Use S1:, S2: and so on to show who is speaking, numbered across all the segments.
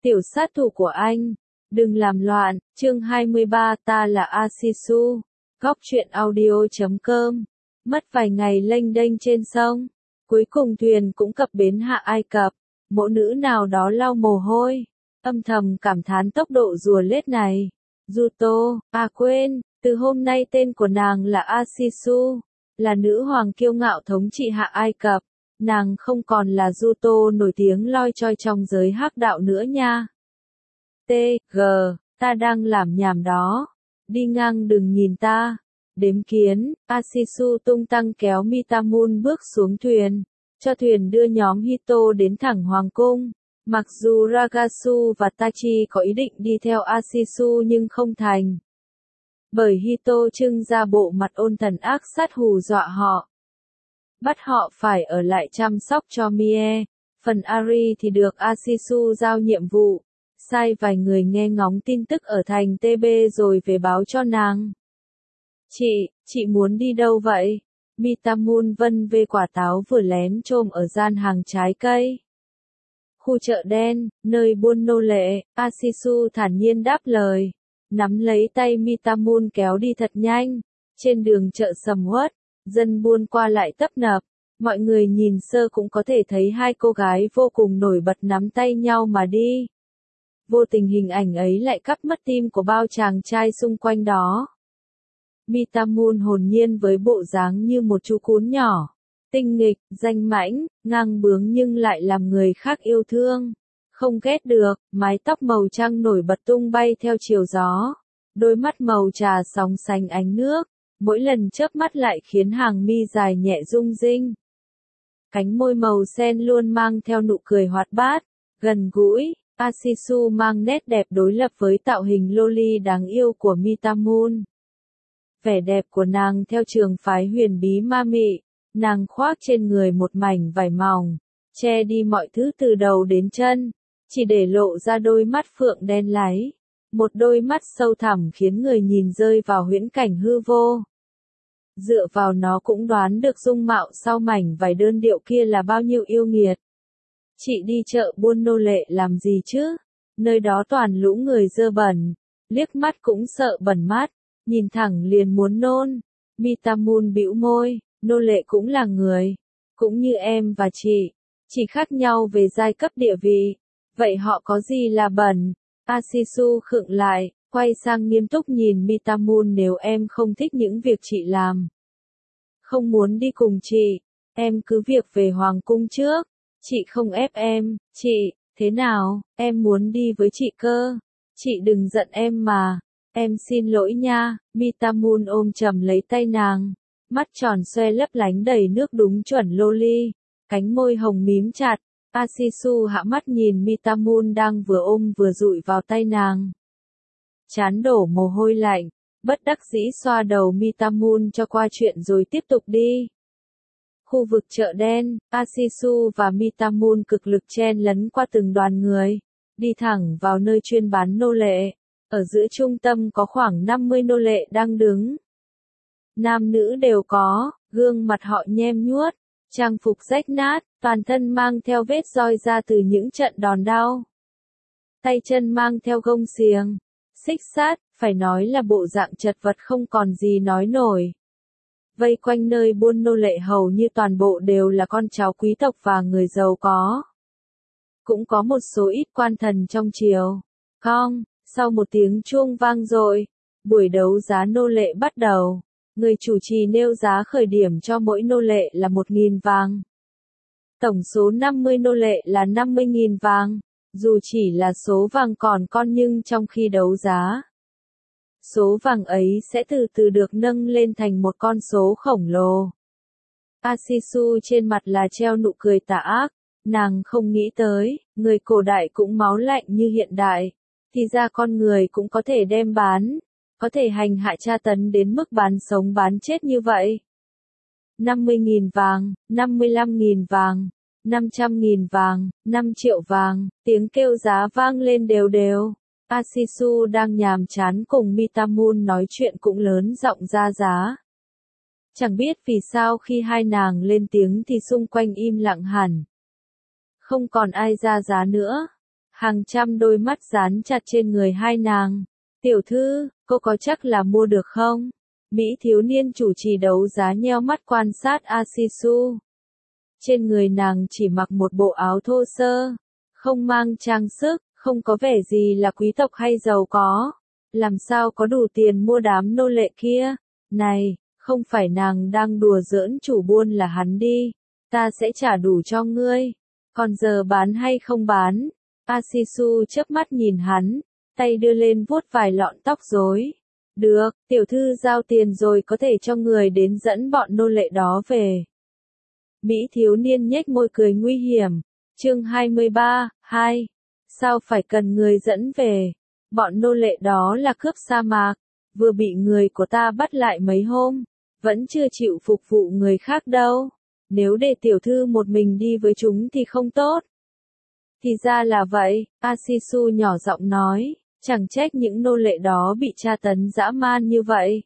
S1: Tiểu sát thủ của anh. Đừng làm loạn. Chương 23 ta là Asisu. Góc truyện audio.com. Mất vài ngày lênh đênh trên sông. Cuối cùng thuyền cũng cập bến hạ Ai Cập. Mộ nữ nào đó lau mồ hôi. Âm thầm cảm thán tốc độ rùa lết này. Juto, quên, từ hôm nay tên của nàng là Asisu. Là nữ hoàng kiêu ngạo thống trị hạ Ai Cập. Nàng không còn là Juto nổi tiếng loi choi trong giới hắc đạo nữa nha. T.G. Ta đang làm nhảm đó. Đi ngang đừng nhìn ta. Đếm kiến, Asisu tung tăng kéo Mitamun bước xuống thuyền. Cho thuyền đưa nhóm Hito đến thẳng hoàng cung. Mặc dù Ragasu và Tachi có ý định đi theo Asisu nhưng không thành. Bởi Hito trưng ra bộ mặt ôn thần ác sát hù dọa họ. Bắt họ phải ở lại chăm sóc cho Mie. Phần Ari thì được Asisu giao nhiệm vụ. Sai vài người nghe ngóng tin tức ở thành TB rồi về báo cho nàng. Chị muốn đi đâu vậy? Mitamun vân về quả táo vừa lén chôm ở gian hàng trái cây. Khu chợ đen, nơi buôn nô lệ, Asisu thản nhiên đáp lời. Nắm lấy tay Mitamun kéo đi thật nhanh. Trên đường chợ sầm uất, dân buôn qua lại tấp nập. Mọi người nhìn sơ cũng có thể thấy hai cô gái vô cùng nổi bật nắm tay nhau mà đi. Vô tình hình ảnh ấy lại cắt mất tim của bao chàng trai xung quanh đó. Mitamun hồn nhiên với bộ dáng như một chú cún nhỏ. Tinh nghịch, danh mãnh, ngang bướng nhưng lại làm người khác yêu thương. Không ghét được, mái tóc màu trắng nổi bật tung bay theo chiều gió. Đôi mắt màu trà sóng sánh ánh nước. Mỗi lần chớp mắt lại khiến hàng mi dài nhẹ rung rinh. Cánh môi màu sen luôn mang theo nụ cười hoạt bát, gần gũi. Asisu mang nét đẹp đối lập với tạo hình loli đáng yêu của Mitamun. Vẻ đẹp của nàng theo trường phái huyền bí ma mị, nàng khoác trên người một mảnh vải mỏng, che đi mọi thứ từ đầu đến chân, chỉ để lộ ra đôi mắt phượng đen láy. Một đôi mắt sâu thẳm khiến người nhìn rơi vào huyễn cảnh hư vô. Dựa vào nó cũng đoán được dung mạo sau mảnh vải đơn điệu kia là bao nhiêu yêu nghiệt. Chị đi chợ buôn nô lệ làm gì chứ? Nơi đó toàn lũ người dơ bẩn, liếc mắt cũng sợ bẩn mắt, nhìn thẳng liền muốn nôn. Mitamun bĩu môi, nô lệ cũng là người, cũng như em và chị, chỉ khác nhau về giai cấp địa vị. Vậy họ có gì là bẩn? Asisu khựng lại, quay sang nghiêm túc nhìn Mitamun, nếu em không thích những việc chị làm, không muốn đi cùng chị, em cứ việc về hoàng cung trước. Chị không ép em, thế nào, em muốn đi với chị cơ. Chị đừng giận em mà. Em xin lỗi nha. Mitamun ôm chầm lấy tay nàng. Mắt tròn xoe lấp lánh đầy nước đúng chuẩn loli. Cánh môi hồng mím chặt. Asisu hạ mắt nhìn Mitamun đang vừa ôm vừa dụi vào tay nàng. Trán đổ mồ hôi lạnh. Bất đắc dĩ xoa đầu Mitamun cho qua chuyện rồi tiếp tục đi. Khu vực chợ đen, Asisu và Mitamun cực lực chen lấn qua từng đoàn người, đi thẳng vào nơi chuyên bán nô lệ. Ở giữa trung tâm có khoảng 50 nô lệ đang đứng. Nam nữ đều có, gương mặt họ nhem nhuốc, trang phục rách nát, toàn thân mang theo vết roi ra từ những trận đòn đau. Tay chân mang theo gông xiềng, xích sắt, phải nói là bộ dạng chật vật không còn gì nói nổi. Vây quanh nơi buôn nô lệ hầu như toàn bộ đều là con cháu quý tộc và người giàu có. Cũng có một số ít quan thần trong triều. Sau một tiếng chuông vang dội, buổi đấu giá nô lệ bắt đầu. Người chủ trì nêu giá khởi điểm cho mỗi nô lệ là 1.000 vàng. Tổng số 50 nô lệ là 50.000 vàng. Dù chỉ là số vàng còn con nhưng trong khi đấu giá, số vàng ấy sẽ từ từ được nâng lên thành một con số khổng lồ. Asisu trên mặt là treo nụ cười tà ác. Nàng không nghĩ tới, người cổ đại cũng máu lạnh như hiện đại. Thì ra con người cũng có thể đem bán, có thể hành hạ tra tấn đến mức bán sống bán chết như vậy. 50.000 vàng, 55.000 vàng, 500.000 vàng, 5 triệu vàng, tiếng kêu giá vang lên đều đều. Asisu đang nhàm chán cùng Mitamun nói chuyện cũng lớn giọng ra giá. Chẳng biết vì sao khi hai nàng lên tiếng thì xung quanh im lặng hẳn. Không còn ai ra giá nữa. Hàng trăm đôi mắt dán chặt trên người hai nàng. Tiểu thư, cô có chắc là mua được không? Mỹ thiếu niên chủ trì đấu giá nheo mắt quan sát Asisu. Trên người nàng chỉ mặc một bộ áo thô sơ, không mang trang sức, không có vẻ gì là quý tộc hay giàu có. Làm sao có đủ tiền mua đám nô lệ kia? Này, không phải nàng đang đùa giỡn chủ buôn là hắn đi. Ta sẽ trả đủ cho ngươi. Còn giờ bán hay không bán? Asisu chớp mắt nhìn hắn, tay đưa lên vuốt vài lọn tóc rối. Được, tiểu thư giao tiền rồi có thể cho người đến dẫn bọn nô lệ đó về. Mỹ thiếu niên nhếch môi cười nguy hiểm. Chương 23, 2. Sao phải cần người dẫn về? Bọn nô lệ đó là cướp sa mạc, vừa bị người của ta bắt lại mấy hôm, vẫn chưa chịu phục vụ người khác đâu. Nếu để tiểu thư một mình đi với chúng thì không tốt. Thì ra là vậy, Asisu nhỏ giọng nói, chẳng trách những nô lệ đó bị tra tấn dã man như vậy.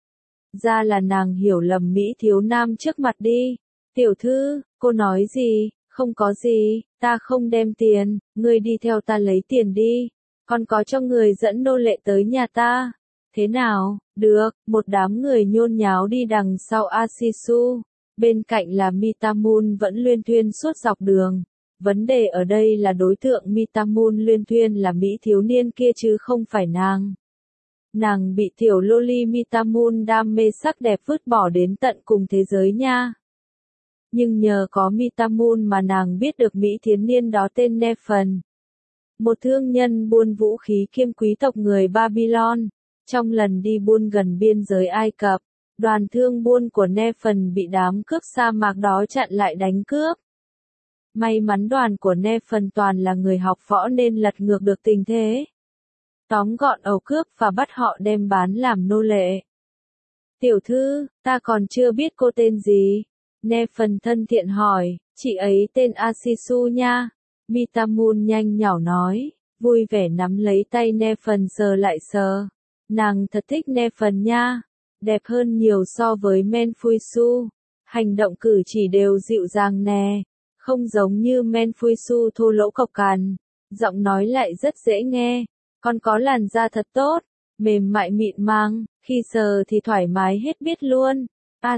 S1: Ra là nàng hiểu lầm Mỹ thiếu nam trước mặt đi. Tiểu thư, cô nói gì? Không có gì, ta không đem tiền, ngươi đi theo ta lấy tiền đi. Còn có cho người dẫn nô lệ tới nhà ta. Thế nào? Được, một đám người nhôn nháo đi đằng sau Asisu. Bên cạnh là Mitamun vẫn luyên thuyên suốt dọc đường. Vấn đề ở đây là đối tượng Mitamun luyên thuyên là Mỹ thiếu niên kia chứ không phải nàng. Nàng bị tiểu loli Mitamun đam mê sắc đẹp vứt bỏ đến tận cùng thế giới nha. Nhưng nhờ có Mitamun mà nàng biết được Mỹ thiếu niên đó tên Nephen. Một thương nhân buôn vũ khí kiêm quý tộc người Babylon. Trong lần đi buôn gần biên giới Ai Cập, đoàn thương buôn của Nephen bị đám cướp sa mạc đó chặn lại đánh cướp. May mắn đoàn của Nephen toàn là người học võ nên lật ngược được tình thế. Tóm gọn ẩu cướp và bắt họ đem bán làm nô lệ. Tiểu thư, ta còn chưa biết cô tên gì. Nephen thân thiện hỏi, chị ấy tên Asisu nha. Mitamun nhanh nhỏ nói, vui vẻ nắm lấy tay Nephen sờ lại sờ. Nàng thật thích Nephen nha, đẹp hơn nhiều so với Menfuisu. Hành động cử chỉ đều dịu dàng nè, không giống như Menfuisu thô lỗ cộc cằn. Giọng nói lại rất dễ nghe, còn có làn da thật tốt, mềm mại mịn màng, khi sờ thì thoải mái hết biết luôn.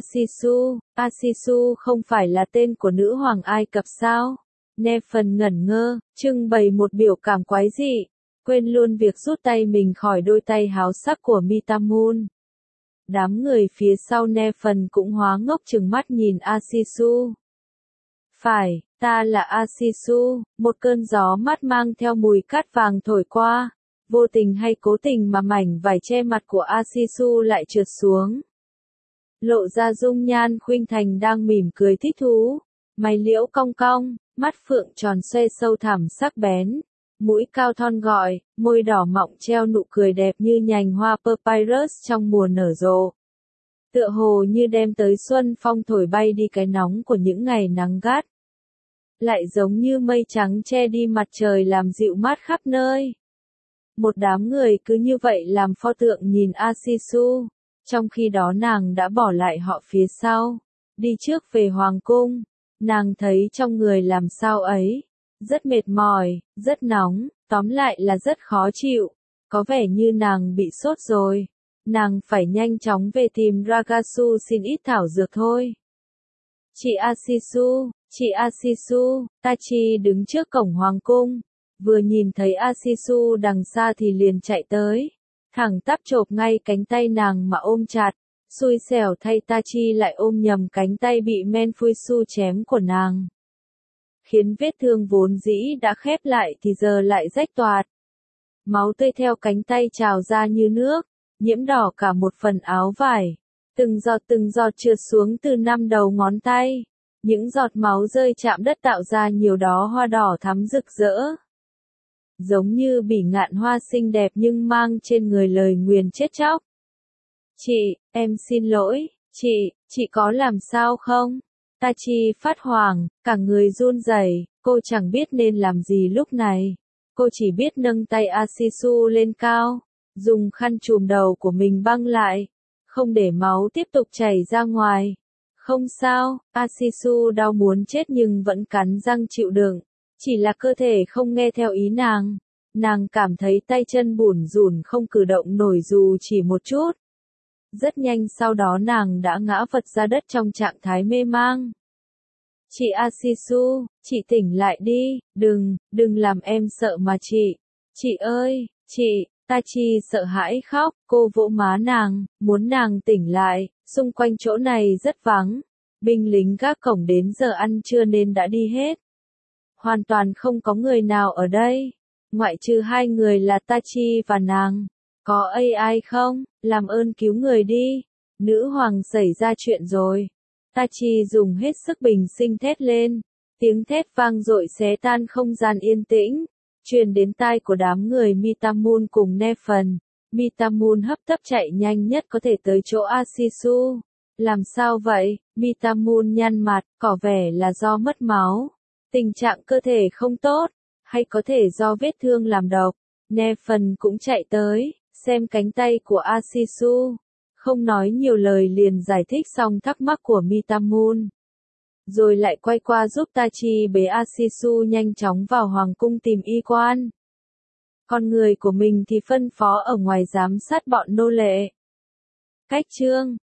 S1: Asisu không phải là tên của nữ hoàng Ai Cập sao? Nephen ngẩn ngơ, trưng bày một biểu cảm quái dị, quên luôn việc rút tay mình khỏi đôi tay háo sắc của Mitamun. Đám người phía sau Nephen cũng hóa ngốc trừng mắt nhìn Asisu. Phải, ta là Asisu, một cơn gió mát mang theo mùi cát vàng thổi qua, vô tình hay cố tình mà mảnh vải che mặt của Asisu lại trượt xuống. Lộ ra dung nhan khuynh thành đang mỉm cười thích thú, mày liễu cong cong, mắt phượng tròn xoe sâu thẳm sắc bén, mũi cao thon gọn, môi đỏ mọng treo nụ cười đẹp như nhành hoa papyrus trong mùa nở rộ. Tựa hồ như đem tới xuân phong thổi bay đi cái nóng của những ngày nắng gắt. Lại giống như mây trắng che đi mặt trời làm dịu mát khắp nơi. Một đám người cứ như vậy làm pho tượng nhìn Asisu, trong khi đó nàng đã bỏ lại họ phía sau, đi trước về hoàng cung. Nàng thấy trong người làm sao ấy, rất mệt mỏi, rất nóng, tóm lại là rất khó chịu, có vẻ như nàng bị sốt rồi. Nàng phải nhanh chóng về tìm Ragasu xin ít thảo dược thôi. Chị Asisu, Tachi đứng trước cổng hoàng cung, vừa nhìn thấy Asisu đằng xa thì liền chạy tới, thẳng tắp chộp ngay cánh tay nàng mà ôm chặt, xui xẻo thay Tachi lại ôm nhầm cánh tay bị Menfuisu chém của nàng. Khiến vết thương vốn dĩ đã khép lại thì giờ lại rách toạc. Máu tươi theo cánh tay trào ra như nước, nhiễm đỏ cả một phần áo vải. Từng giọt trượt xuống từ 5 đầu ngón tay. Những giọt máu rơi chạm đất tạo ra nhiều đóa hoa đỏ thắm rực rỡ. Giống như bỉ ngạn hoa xinh đẹp nhưng mang trên người lời nguyền chết chóc. Chị, em xin lỗi, chị có làm sao không? Tachi phát hoảng, cả người run rẩy, cô chẳng biết nên làm gì lúc này. Cô chỉ biết nâng tay Asisu lên cao, dùng khăn trùm đầu của mình băng lại, không để máu tiếp tục chảy ra ngoài. Không sao, Asisu đau muốn chết nhưng vẫn cắn răng chịu đựng. Chỉ là cơ thể không nghe theo ý nàng. Nàng cảm thấy tay chân bủn rủn không cử động nổi dù chỉ một chút. Rất nhanh sau đó nàng đã ngã vật ra đất trong trạng thái mê mang. Chị Asisu, chị tỉnh lại đi, đừng làm em sợ mà chị. Chị ơi, chị, Tachi sợ hãi khóc, cô vỗ má nàng, muốn nàng tỉnh lại, xung quanh chỗ này rất vắng. Binh lính gác cổng đến giờ ăn trưa nên đã đi hết. Hoàn toàn không có người nào ở đây, ngoại trừ hai người là Tachi và nàng. Có AI không? Làm ơn cứu người đi. Nữ hoàng xảy ra chuyện rồi. Tachi dùng hết sức bình sinh thét lên. Tiếng thét vang dội xé tan không gian yên tĩnh, truyền đến tai của đám người Mitamun cùng Nephan. Mitamun hấp tấp chạy nhanh nhất có thể tới chỗ Asisu. Làm sao vậy? Mitamun nhăn mặt, tỏ vẻ là do mất máu. Tình trạng cơ thể không tốt, hay có thể do vết thương làm độc. Nephan cũng chạy tới, xem cánh tay của Asisu. Không nói nhiều lời liền giải thích xong thắc mắc của Mitamun. Rồi lại quay qua giúp Tachi bế Asisu nhanh chóng vào hoàng cung tìm y quan. Con người của mình thì phân phó ở ngoài giám sát bọn nô lệ. Cách chương